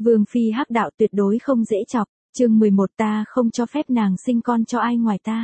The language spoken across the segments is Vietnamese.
Vương phi hắc đạo tuyệt đối không dễ chọc, chương 11 ta không cho phép nàng sinh con cho ai ngoài ta.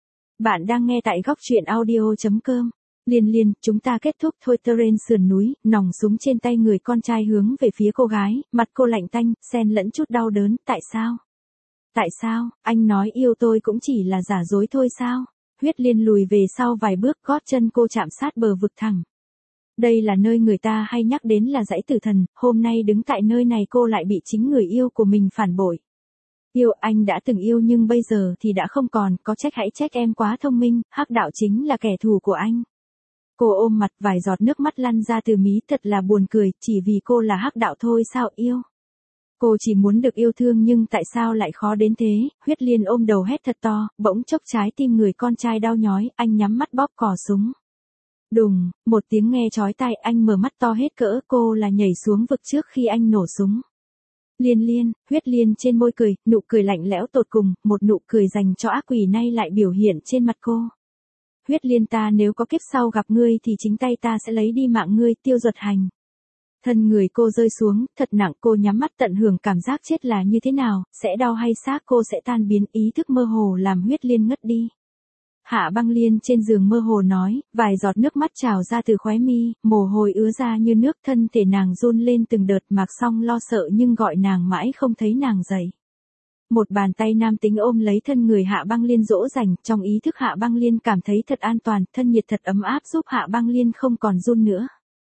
Bạn đang nghe tại góc truyện audio.com. Liên, chúng ta kết thúc thôi. Terrain sườn núi, nòng súng trên tay người con trai hướng về phía cô gái, mặt cô lạnh tanh, xen lẫn chút đau đớn. Tại sao? Tại sao, anh nói yêu tôi cũng chỉ là giả dối thôi sao? Huyết Liên lùi về sau vài bước, gót chân cô chạm sát bờ vực thẳm. Đây là nơi người ta hay nhắc đến là dãy tử thần, hôm nay đứng tại nơi này cô lại bị chính người yêu của mình phản bội. Yêu, anh đã từng yêu nhưng bây giờ thì đã không còn, có trách hãy trách em quá thông minh, hắc đạo chính là kẻ thù của anh. Cô ôm mặt, vài giọt nước mắt lăn ra từ mí, thật là buồn cười, chỉ vì cô là hắc đạo thôi sao yêu. Cô chỉ muốn được yêu thương nhưng tại sao lại khó đến thế. Huyết Liên ôm đầu hét thật to, bỗng chốc trái tim người con trai đau nhói, anh nhắm mắt bóp cò súng. Đùng, một tiếng nghe chói tai, anh mở mắt to hết cỡ, cô là nhảy xuống vực trước khi anh nổ súng. Liên, Huyết Liên trên môi cười, nụ cười lạnh lẽo tột cùng, một nụ cười dành cho ác quỷ nay lại biểu hiện trên mặt cô. Huyết Liên, ta nếu có kiếp sau gặp ngươi thì chính tay ta sẽ lấy đi mạng ngươi. Tiêu Duật Hành. Thân người cô rơi xuống, thật nặng, cô nhắm mắt tận hưởng cảm giác chết là như thế nào, sẽ đau hay xác cô sẽ tan biến, ý thức mơ hồ làm Huyết Liên ngất đi. Hạ Băng Liên trên giường mơ hồ nói, vài giọt nước mắt trào ra từ khóe mi, mồ hôi ứa ra như nước, thân thể nàng run lên từng đợt. Mạc Song lo sợ nhưng gọi nàng mãi không thấy nàng dậy. Một bàn tay nam tính ôm lấy thân người Hạ Băng Liên dỗ dành, trong ý thức Hạ Băng Liên cảm thấy thật an toàn, thân nhiệt thật ấm áp giúp Hạ Băng Liên không còn run nữa.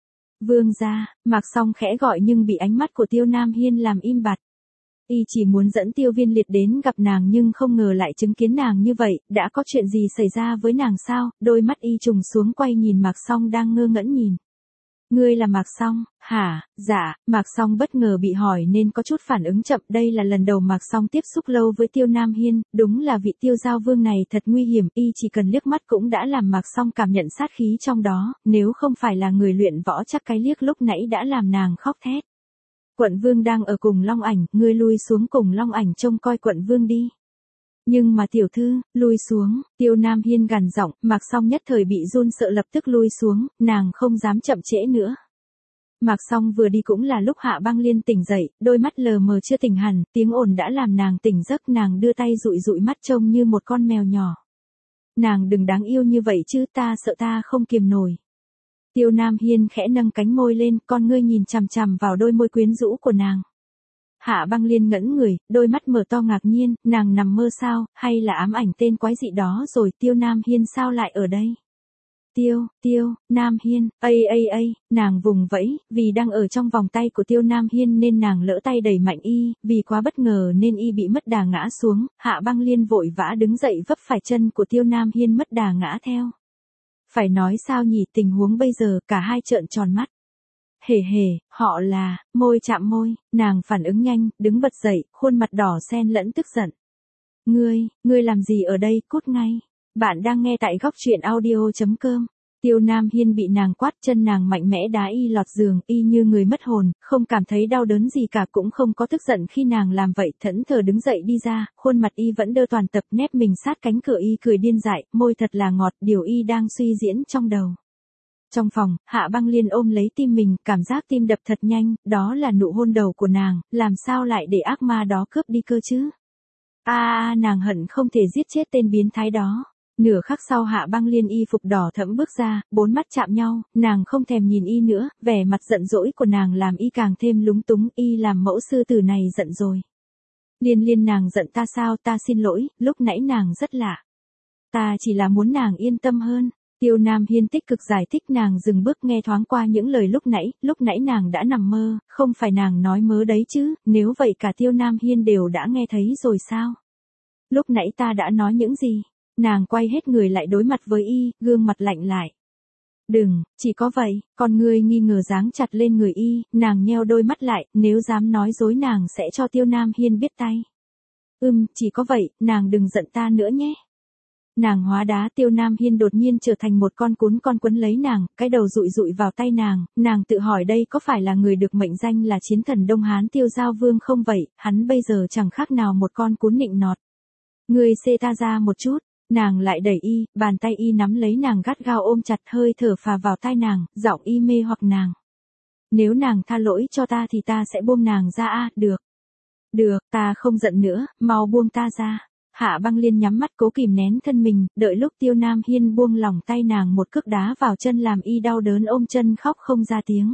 Vương gia, Mạc Song khẽ gọi nhưng bị ánh mắt của Tiêu Nam Hiên làm im bặt. Y chỉ muốn dẫn Tiêu Viên Liệt đến gặp nàng nhưng không ngờ lại chứng kiến nàng như vậy, đã có chuyện gì xảy ra với nàng sao? Đôi mắt Y trùng xuống quay nhìn Mạc Song đang ngơ ngẩn nhìn. Ngươi là Mạc Song, hả? Dạ, Mạc Song bất ngờ bị hỏi nên có chút phản ứng chậm, đây là lần đầu Mạc Song tiếp xúc lâu với Tiêu Nam Hiên, đúng là vị Tiêu Giao Vương này thật nguy hiểm, Y chỉ cần liếc mắt cũng đã làm Mạc Song cảm nhận sát khí trong đó, nếu không phải là người luyện võ chắc cái liếc lúc nãy đã làm nàng khóc thét. Quận Vương đang ở cùng Long Ảnh, ngươi lui xuống cùng Long Ảnh trông coi Quận Vương đi. Nhưng mà tiểu thư, lui xuống, Tiêu Nam Hiên gằn giọng, Mạc Song nhất thời bị run sợ lập tức lui xuống, nàng không dám chậm trễ nữa. Mạc Song vừa đi cũng là lúc Hạ Băng Liên tỉnh dậy, đôi mắt lờ mờ chưa tỉnh hẳn, tiếng ồn đã làm nàng tỉnh giấc, nàng đưa tay dụi dụi mắt trông như một con mèo nhỏ. Nàng đừng đáng yêu như vậy chứ, ta sợ ta không kiềm nổi. Tiêu Nam Hiên khẽ nâng cánh môi lên, con ngươi nhìn chằm chằm vào đôi môi quyến rũ của nàng. Hạ Băng Liên ngẩn người, đôi mắt mở to ngạc nhiên, nàng nằm mơ sao, hay là ám ảnh tên quái dị đó rồi. Tiêu Nam Hiên sao lại ở đây? Tiêu, Nam Hiên, nàng vùng vẫy, vì đang ở trong vòng tay của Tiêu Nam Hiên nên nàng lỡ tay đẩy mạnh Y, vì quá bất ngờ nên Y bị mất đà ngã xuống, Hạ Băng Liên vội vã đứng dậy vấp phải chân của Tiêu Nam Hiên mất đà ngã theo. Phải nói sao nhỉ, tình huống bây giờ, cả hai trợn tròn mắt. Hề, họ là, môi chạm môi, nàng phản ứng nhanh, đứng bật dậy, khuôn mặt đỏ xen lẫn tức giận. Ngươi làm gì ở đây, cút ngay. Bạn đang nghe tại góc truyện audio.com. Tiêu Nam Hiên bị nàng quát, chân nàng mạnh mẽ đá Y lọt giường, Y như người mất hồn, không cảm thấy đau đớn gì cả, cũng không có tức giận khi nàng làm vậy, thẫn thờ đứng dậy đi ra, khuôn mặt Y vẫn đơ toàn tập, nép mình sát cánh cửa, Y cười điên dại, môi thật là ngọt, điều Y đang suy diễn trong đầu. Trong phòng, Hạ Băng Liên ôm lấy tim mình, cảm giác tim đập thật nhanh, đó là nụ hôn đầu của nàng, làm sao lại để ác ma đó cướp đi cơ chứ? Nàng hận không thể giết chết tên biến thái đó. Nửa khắc sau Hạ Băng Liên y phục đỏ thẫm bước ra, bốn mắt chạm nhau, nàng không thèm nhìn Y nữa, vẻ mặt giận dỗi của nàng làm Y càng thêm lúng túng, Y làm mẫu sư tử này giận rồi. Liên, nàng giận ta sao? Ta xin lỗi, lúc nãy nàng rất lạ. Ta chỉ là muốn nàng yên tâm hơn. Tiêu Nam Hiên tích cực giải thích, nàng dừng bước nghe thoáng qua những lời lúc nãy nàng đã nằm mơ, không phải nàng nói mớ đấy chứ, nếu vậy cả Tiêu Nam Hiên đều đã nghe thấy rồi sao? Lúc nãy ta đã nói những gì? Nàng quay hết người lại đối mặt với Y, gương mặt lạnh lại. Đừng, chỉ có vậy, con ngươi nghi ngờ giáng chặt lên người Y, nàng nheo đôi mắt lại, nếu dám nói dối nàng sẽ cho Tiêu Nam Hiên biết tay. Chỉ có vậy, nàng đừng giận ta nữa nhé. Nàng hóa đá. Tiêu Nam Hiên đột nhiên trở thành một con cún con quấn lấy nàng, cái đầu dụi dụi vào tay nàng tự hỏi đây có phải là người được mệnh danh là chiến thần Đông Hán Tiêu Giao Vương không vậy, hắn bây giờ chẳng khác nào một con cún nịnh nọt. Ngươi xê ta ra một chút, nàng lại đẩy Y, bàn tay Y nắm lấy nàng gắt gao ôm chặt, hơi thở phà vào tai nàng, giọng Y mê hoặc nàng. Nếu nàng tha lỗi cho ta thì ta sẽ buông nàng ra a, được. Được, ta không giận nữa, mau buông ta ra. Hạ Băng Liên nhắm mắt cố kìm nén thân mình, đợi lúc Tiêu Nam Hiên buông lỏng tay nàng một cước đá vào chân làm y đau đớn ôm chân khóc không ra tiếng.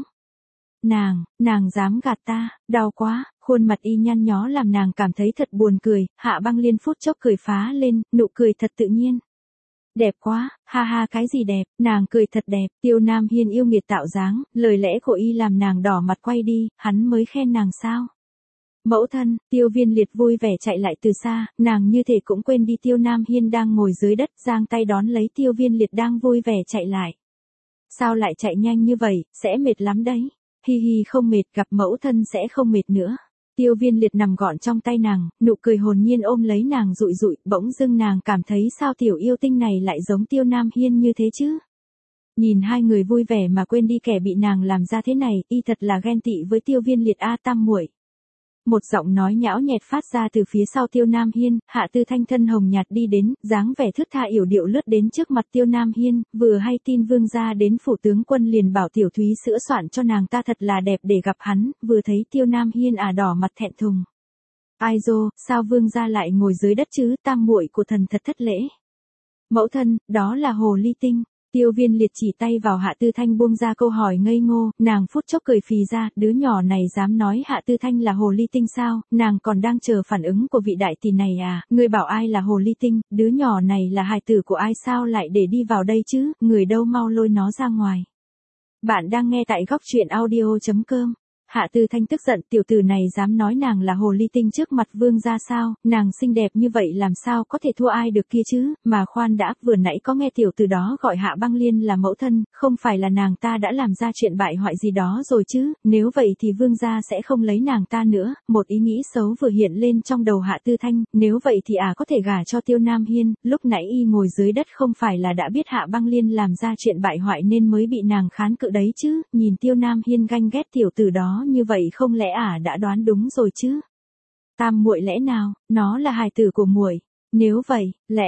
Nàng dám gạt ta, đau quá, khuôn mặt y nhăn nhó làm nàng cảm thấy thật buồn cười, Hạ Băng Liên phút chốc cười phá lên, nụ cười thật tự nhiên. Đẹp quá, ha ha cái gì đẹp, nàng cười thật đẹp, Tiêu Nam Hiên yêu nghiệt tạo dáng, lời lẽ của y làm nàng đỏ mặt quay đi, hắn mới khen nàng sao. Mẫu thân, Tiêu Viên Liệt vui vẻ chạy lại từ xa, nàng như thể cũng quên đi Tiêu Nam Hiên đang ngồi dưới đất, giang tay đón lấy Tiêu Viên Liệt đang vui vẻ chạy lại. Sao lại chạy nhanh như vậy, sẽ mệt lắm đấy. Hi hi không mệt, gặp mẫu thân sẽ không mệt nữa. Tiêu Viên Liệt nằm gọn trong tay nàng, nụ cười hồn nhiên ôm lấy nàng dụi dụi, bỗng dưng nàng cảm thấy sao tiểu yêu tinh này lại giống Tiêu Nam Hiên như thế chứ. Nhìn hai người vui vẻ mà quên đi kẻ bị nàng làm ra thế này, y thật là ghen tị với Tiêu Viên Liệt a tam muội. Một giọng nói nhão nhẹt phát ra từ phía sau Tiêu Nam Hiên, Hạ Tư Thanh thân hồng nhạt đi đến, dáng vẻ thướt tha yểu điệu lướt đến trước mặt Tiêu Nam Hiên, vừa hay tin vương gia đến phủ tướng quân liền bảo tiểu thúy sữa soạn cho nàng ta thật là đẹp để gặp hắn, vừa thấy Tiêu Nam Hiên đỏ mặt thẹn thùng. Ai dô, sao vương gia lại ngồi dưới đất chứ, tam muội của thần thật thất lễ. Mẫu thân, đó là hồ ly tinh. Tiêu Viên Liệt chỉ tay vào Hạ Tư Thanh buông ra câu hỏi ngây ngô, nàng phút chốc cười phì ra, đứa nhỏ này dám nói Hạ Tư Thanh là hồ ly tinh sao, nàng còn đang chờ phản ứng của vị đại tỷ này à, người bảo ai là hồ ly tinh, đứa nhỏ này là hài tử của ai sao lại để đi vào đây chứ, người đâu mau lôi nó ra ngoài. Bạn đang nghe tại góc truyện audio.com. Hạ Tư Thanh tức giận, tiểu tử này dám nói nàng là hồ ly tinh trước mặt vương gia sao, nàng xinh đẹp như vậy làm sao có thể thua ai được kia chứ, mà khoan đã, vừa nãy có nghe tiểu tử đó gọi Hạ Băng Liên là mẫu thân, không phải là nàng ta đã làm ra chuyện bại hoại gì đó rồi chứ, nếu vậy thì vương gia sẽ không lấy nàng ta nữa, một ý nghĩ xấu vừa hiện lên trong đầu Hạ Tư Thanh, nếu vậy thì có thể gả cho Tiêu Nam Hiên, lúc nãy y ngồi dưới đất không phải là đã biết Hạ Băng Liên làm ra chuyện bại hoại nên mới bị nàng kháng cự đấy chứ, nhìn Tiêu Nam Hiên ganh ghét tiểu tử đó như vậy không lẽ đã đoán đúng rồi chứ? Tam muội lẽ nào, nó là hài tử của muội? Nếu vậy,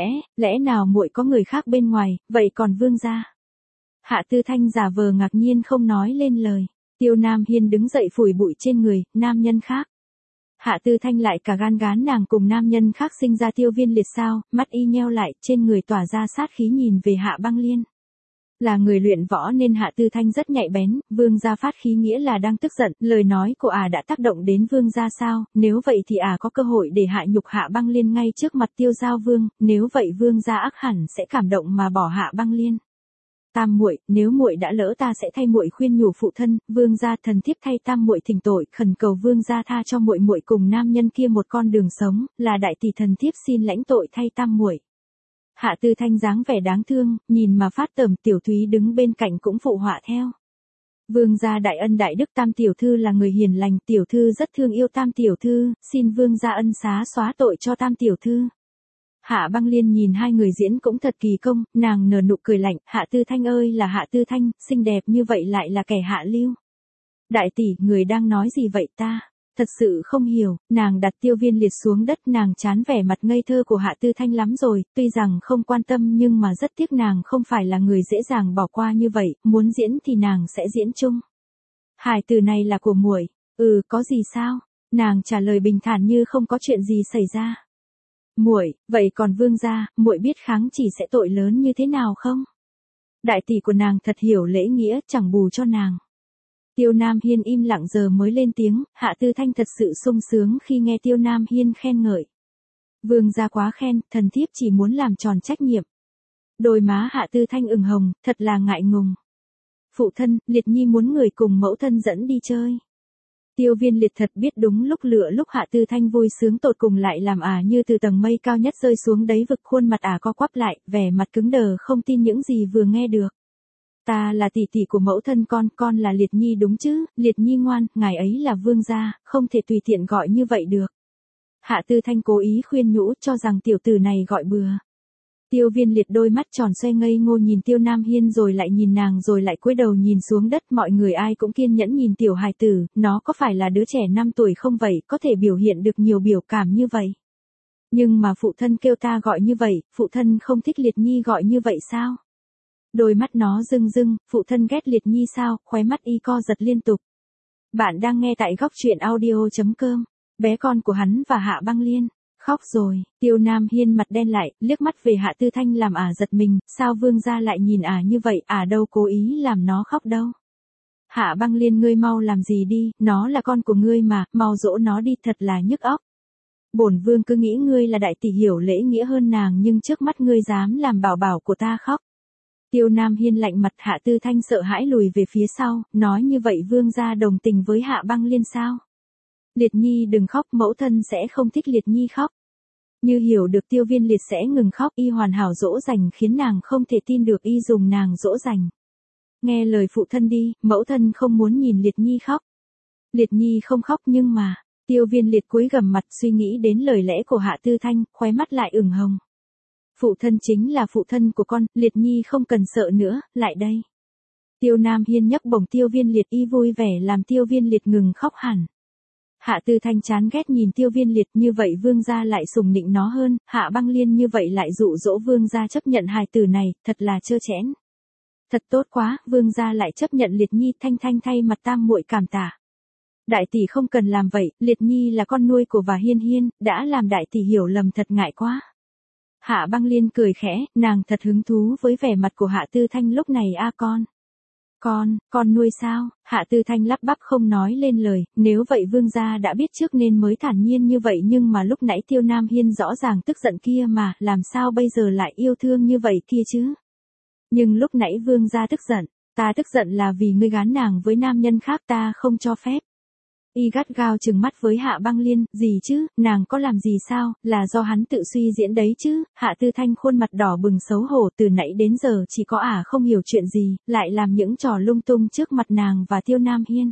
lẽ nào muội có người khác bên ngoài, vậy còn vương gia? Hạ Tư Thanh giả vờ ngạc nhiên không nói lên lời. Tiêu Nam Hiên đứng dậy phủi bụi trên người, nam nhân khác. Hạ Tư Thanh lại cả gan gán nàng cùng nam nhân khác sinh ra Tiêu Viên Liệt sao, mắt y nheo lại, trên người tỏa ra sát khí nhìn về Hạ Băng Liên. Là người luyện võ nên Hạ Tư Thanh rất nhạy bén, vương gia phát khí nghĩa là đang tức giận, lời nói của đã tác động đến vương gia sao, nếu vậy thì có cơ hội để hạ nhục Hạ Băng Liên ngay trước mặt Tiêu Giao Vương, nếu vậy vương gia ắt hẳn sẽ cảm động mà bỏ Hạ Băng Liên. Tam muội, nếu muội đã lỡ ta sẽ thay muội khuyên nhủ phụ thân, vương gia thần thiếp thay tam muội thỉnh tội, khẩn cầu vương gia tha cho muội muội cùng nam nhân kia một con đường sống, là đại tỷ thần thiếp xin lãnh tội thay tam muội. Hạ Tư Thanh dáng vẻ đáng thương, nhìn mà phát tởm, tiểu thúy đứng bên cạnh cũng phụ họa theo. Vương gia đại ân đại đức, tam tiểu thư là người hiền lành, tiểu thư rất thương yêu tam tiểu thư, xin vương gia ân xá xóa tội cho tam tiểu thư. Hạ Băng Liên nhìn hai người diễn cũng thật kỳ công, nàng nở nụ cười lạnh, Hạ Tư Thanh ơi là Hạ Tư Thanh, xinh đẹp như vậy lại là kẻ hạ lưu. Đại tỷ, người đang nói gì vậy ta? Thật sự không hiểu, nàng đặt Tiêu Viên Liệt xuống đất, nàng chán vẻ mặt ngây thơ của Hạ Tư Thanh lắm rồi, tuy rằng không quan tâm nhưng mà rất tiếc nàng không phải là người dễ dàng bỏ qua như vậy, muốn diễn thì nàng sẽ diễn chung. Hài tử này là của muội. Có gì sao? Nàng trả lời bình thản như không có chuyện gì xảy ra. Muội, vậy còn vương gia, muội biết kháng chỉ sẽ tội lớn như thế nào không? Đại tỷ của nàng thật hiểu lễ nghĩa, chẳng bù cho nàng. Tiêu Nam Hiên im lặng giờ mới lên tiếng, Hạ Tư Thanh thật sự sung sướng khi nghe Tiêu Nam Hiên khen ngợi. Vương gia quá khen, thần thiếp chỉ muốn làm tròn trách nhiệm. Đôi má Hạ Tư Thanh ửng hồng, thật là ngại ngùng. Phụ thân, Liệt Nhi muốn người cùng mẫu thân dẫn đi chơi. Tiêu Viên Liệt thật biết đúng lúc lựa lúc Hạ Tư Thanh vui sướng tột cùng lại làm như từ tầng mây cao nhất rơi xuống đáy vực, khuôn mặt co quắp lại, vẻ mặt cứng đờ không tin những gì vừa nghe được. Ta là tỷ tỷ của mẫu thân con là Liệt Nhi đúng chứ, Liệt Nhi ngoan, ngài ấy là vương gia, không thể tùy tiện gọi như vậy được. Hạ Tư Thanh cố ý khuyên nhủ cho rằng tiểu tử này gọi bừa. Tiêu Viên Liệt đôi mắt tròn xoe ngây ngô nhìn Tiêu Nam Hiên rồi lại nhìn nàng rồi lại cúi đầu nhìn xuống đất, mọi người ai cũng kiên nhẫn nhìn tiểu hài tử, nó có phải là đứa trẻ 5 tuổi không vậy, có thể biểu hiện được nhiều biểu cảm như vậy. Nhưng mà phụ thân kêu ta gọi như vậy, phụ thân không thích Liệt Nhi gọi như vậy sao? Đôi mắt nó rưng rưng, phụ thân ghét Liệt Nhi sao, khóe mắt y co giật liên tục. Bạn đang nghe tại góc truyện audio.com. Bé con của hắn và Hạ Băng Liên. Khóc rồi, Tiêu Nam Hiên mặt đen lại, liếc mắt về Hạ Tư Thanh làm giật mình, sao Vương gia lại nhìn như vậy, đâu cố ý làm nó khóc đâu. Hạ Băng Liên, ngươi mau làm gì đi, nó là con của ngươi mà, mau dỗ nó đi, thật là nhức óc. Bổn vương cứ nghĩ ngươi là đại tỷ hiểu lễ nghĩa hơn nàng, nhưng trước mắt ngươi dám làm bảo bảo của ta khóc. Tiêu Nam Hiên lạnh mặt. Hạ Tư Thanh sợ hãi lùi về phía sau, nói như vậy Vương gia đồng tình với Hạ Băng Liên sao? Liệt Nhi đừng khóc, mẫu thân sẽ không thích Liệt Nhi khóc. Như hiểu được Tiêu Viên Liệt sẽ ngừng khóc, y hoàn hảo dỗ dành khiến nàng không thể tin được y dùng nàng dỗ dành. Nghe lời phụ thân đi, mẫu thân không muốn nhìn Liệt Nhi khóc. Liệt Nhi không khóc nhưng mà, Tiêu Viên Liệt cúi gằm mặt suy nghĩ đến lời lẽ của Hạ Tư Thanh, khóe mắt lại ửng hồng. Phụ thân chính là phụ thân của con, Liệt Nhi không cần sợ nữa, lại đây. Tiêu Nam Hiên nhấc bổng Tiêu Viên Liệt, y vui vẻ làm Tiêu Viên Liệt ngừng khóc hẳn. Hạ Tư Thanh chán ghét nhìn Tiêu Viên Liệt, như vậy Vương gia lại sủng nịnh nó hơn, Hạ Băng Liên như vậy lại dụ dỗ Vương gia chấp nhận hài tử này, thật là trơ trẽn. Thật tốt quá, Vương gia lại chấp nhận Liệt Nhi. Thanh Thanh thay mặt tam muội cảm tạ. Đại tỷ không cần làm vậy, Liệt Nhi là con nuôi của Hiên Hiên, đã làm đại tỷ hiểu lầm, thật ngại quá. Hạ Băng Liên cười khẽ, nàng thật hứng thú với vẻ mặt của Hạ Tư Thanh lúc này. Con nuôi sao? Hạ Tư Thanh lắp bắp không nói lên lời, nếu vậy Vương gia đã biết trước nên mới thản nhiên như vậy, nhưng mà lúc nãy Tiêu Nam Hiên rõ ràng tức giận kia mà, làm sao bây giờ lại yêu thương như vậy kia chứ? Nhưng lúc nãy Vương gia tức giận, ta tức giận là vì ngươi gán nàng với nam nhân khác, ta không cho phép. Y gắt gao trừng mắt với Hạ Băng Liên, gì chứ, nàng có làm gì sao, là do hắn tự suy diễn đấy chứ. Hạ Tư Thanh khuôn mặt đỏ bừng xấu hổ, từ nãy đến giờ chỉ có không hiểu chuyện gì, lại làm những trò lung tung trước mặt nàng và Tiêu Nam Hiên.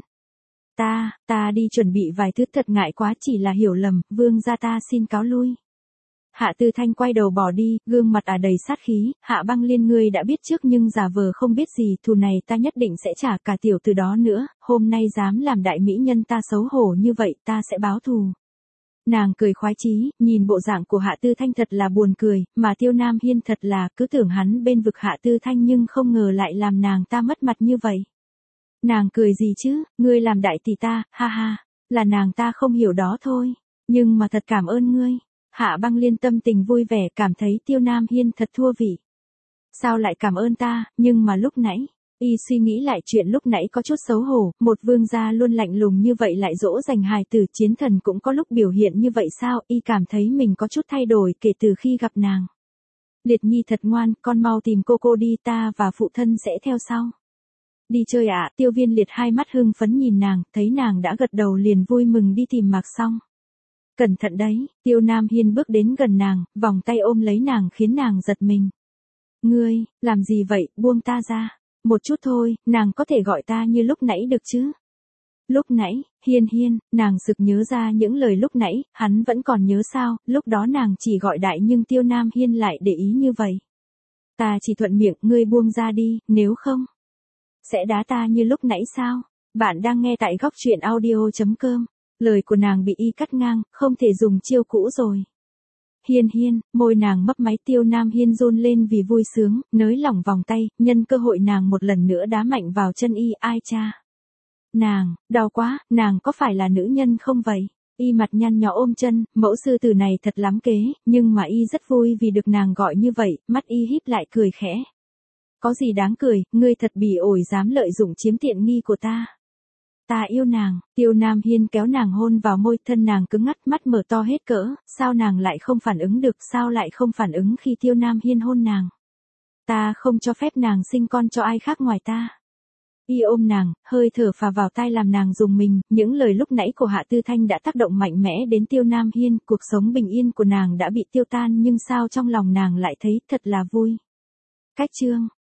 Ta đi chuẩn bị vài thứ, thật ngại quá, chỉ là hiểu lầm, Vương gia ta xin cáo lui. Hạ Tư Thanh quay đầu bỏ đi, gương mặt đầy sát khí. Hạ Băng Liên, ngươi đã biết trước nhưng giả vờ không biết gì, thù này ta nhất định sẽ trả, cả tiểu từ đó nữa, hôm nay dám làm đại mỹ nhân ta xấu hổ như vậy, ta sẽ báo thù. Nàng cười khoái chí, nhìn bộ dạng của Hạ Tư Thanh thật là buồn cười, mà Tiêu Nam Hiên thật là cứ tưởng hắn bên vực Hạ Tư Thanh nhưng không ngờ lại làm nàng ta mất mặt như vậy. Nàng cười gì chứ, ngươi làm đại tỷ ta, ha ha, là nàng ta không hiểu đó thôi, nhưng mà thật cảm ơn ngươi. Hạ Băng Liên tâm tình vui vẻ, cảm thấy Tiêu Nam Hiên thật thua vị. Sao lại cảm ơn ta, nhưng mà lúc nãy, y suy nghĩ lại chuyện lúc nãy có chút xấu hổ, một vương gia luôn lạnh lùng như vậy lại dỗ dành hài tử, chiến thần cũng có lúc biểu hiện như vậy sao, y cảm thấy mình có chút thay đổi kể từ khi gặp nàng. Liệt Nhi thật ngoan, con mau tìm cô đi, ta và phụ thân sẽ theo sau. Đi chơi ạ? Tiêu Viên Liệt hai mắt hưng phấn nhìn nàng, thấy nàng đã gật đầu liền vui mừng đi tìm Mạc Song. Cẩn thận đấy, Tiêu Nam Hiên bước đến gần nàng, vòng tay ôm lấy nàng khiến nàng giật mình. Ngươi, làm gì vậy, buông ta ra. Một chút thôi, nàng có thể gọi ta như lúc nãy được chứ? Lúc nãy, Hiên, nàng sực nhớ ra những lời lúc nãy, hắn vẫn còn nhớ sao, lúc đó nàng chỉ gọi đại nhưng Tiêu Nam Hiên lại để ý như vậy. Ta chỉ thuận miệng, ngươi buông ra đi, nếu không, sẽ đá ta như lúc nãy sao? Bạn đang nghe tại góc truyện audio.com. Lời của nàng bị y cắt ngang, không thể dùng chiêu cũ rồi. Hiên, môi nàng mấp máy. Tiêu Nam Hiên run lên vì vui sướng, nới lỏng vòng tay, nhân cơ hội nàng một lần nữa đá mạnh vào chân y. Ai cha? Nàng, đau quá, nàng có phải là nữ nhân không vậy? Y mặt nhăn nhó ôm chân, mẫu sư tử này thật lắm kế, nhưng mà y rất vui vì được nàng gọi như vậy, mắt y híp lại cười khẽ. Có gì đáng cười, ngươi thật bỉ ổi dám lợi dụng chiếm tiện nghi của ta. Ta yêu nàng. Tiêu Nam Hiên kéo nàng hôn vào môi, thân nàng cứng ngắt, mắt mở to hết cỡ, sao nàng lại không phản ứng được, sao lại không phản ứng khi Tiêu Nam Hiên hôn nàng. Ta không cho phép nàng sinh con cho ai khác ngoài ta. Y ôm nàng, hơi thở phà vào tai làm nàng rùng mình, những lời lúc nãy của Hạ Tư Thanh đã tác động mạnh mẽ đến Tiêu Nam Hiên, cuộc sống bình yên của nàng đã bị tiêu tan nhưng sao trong lòng nàng lại thấy thật là vui. Cách chương